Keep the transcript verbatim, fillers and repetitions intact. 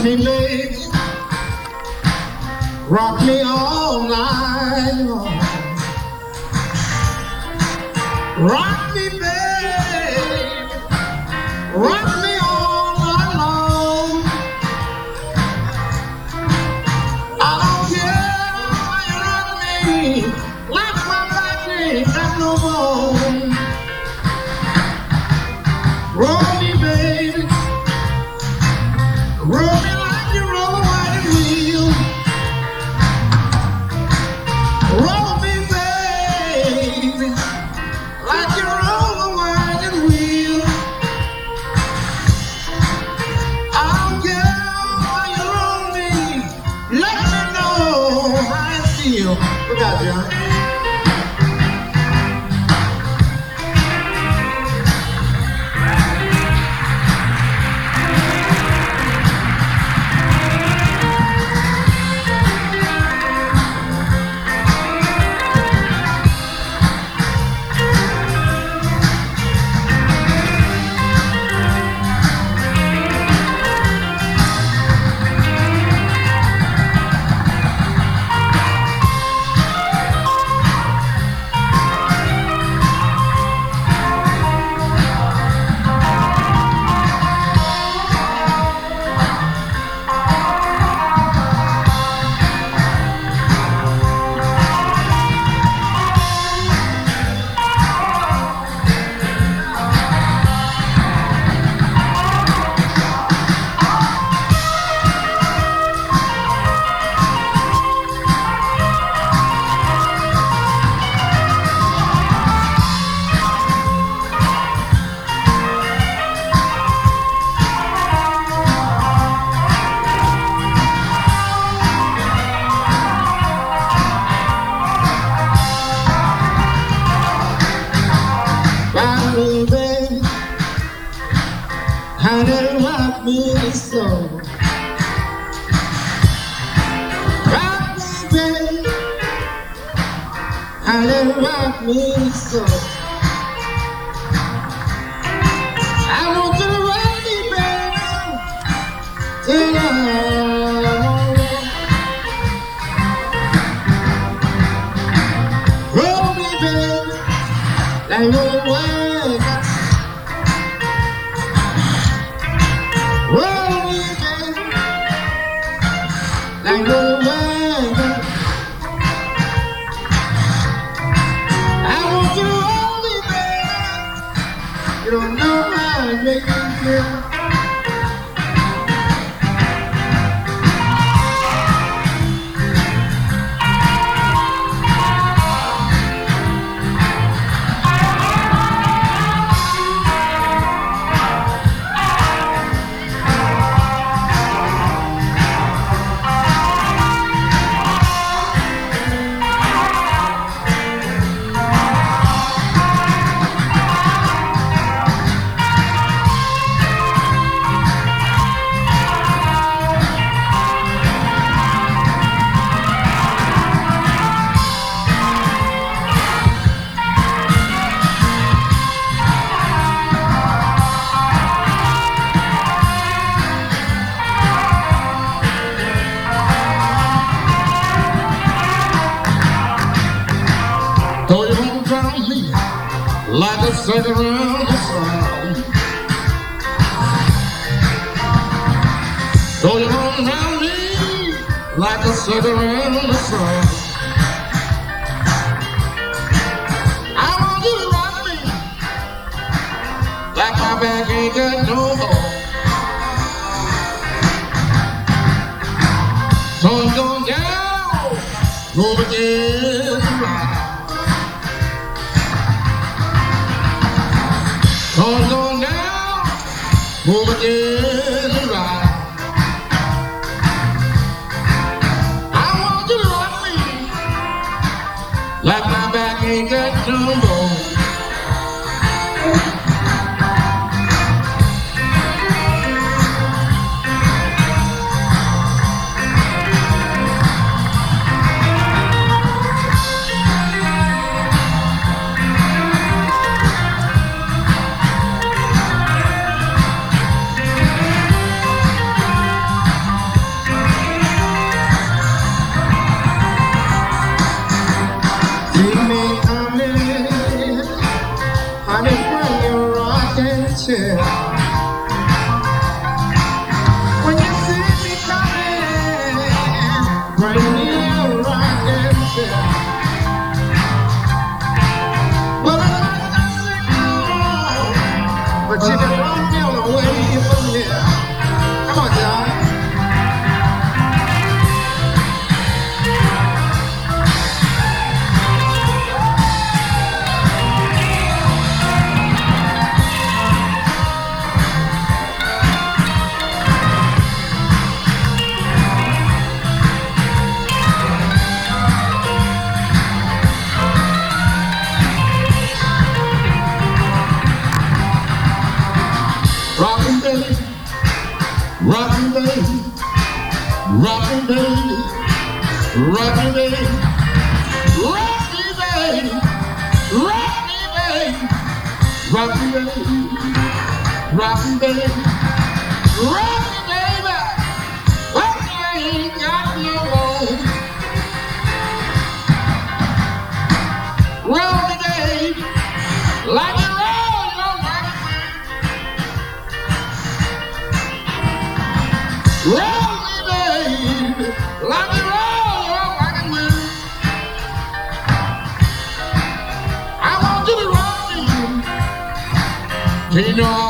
me, lady, rock me all night long. Rock me, baby, rock me all night long. I don't care how you rock me, like my back ain't got no bone. Roll me, baby, roll me like you roll a wagon wheel. Roll me, baby, like you roll a wagon wheel. I don't care how you roll me, let me know how I feel. Look out, John. Baby, how they rock me so. Rock me, baby, how they rock me so. I want you to rock me, baby, till I roll me, baby, like roll away. Roll me, baby, like roll away. I want you to roll me, baby. You don't know how it makes me feel. Throw your arms around me like a circle around the sun. Throw your arms around me like a circle around the sun. I want you to rock me like my back ain't got no more. Sun's going down, go begin to rise. Sun's going down, move again and ride. I want you to rock me like my back ain't got no more. But you can rock me on the way from here. Come on, y'all. Rockin' baby, rockin' baby, rockin' baby, rockin' baby, rock me baby, rock me baby, rockin' baby, rockin' baby, rock me baby, rock me ain't got no more. Roll me baby, like it roll your body. Roll me, baby, like it roll your wagon wheel. I want you to roll me. You know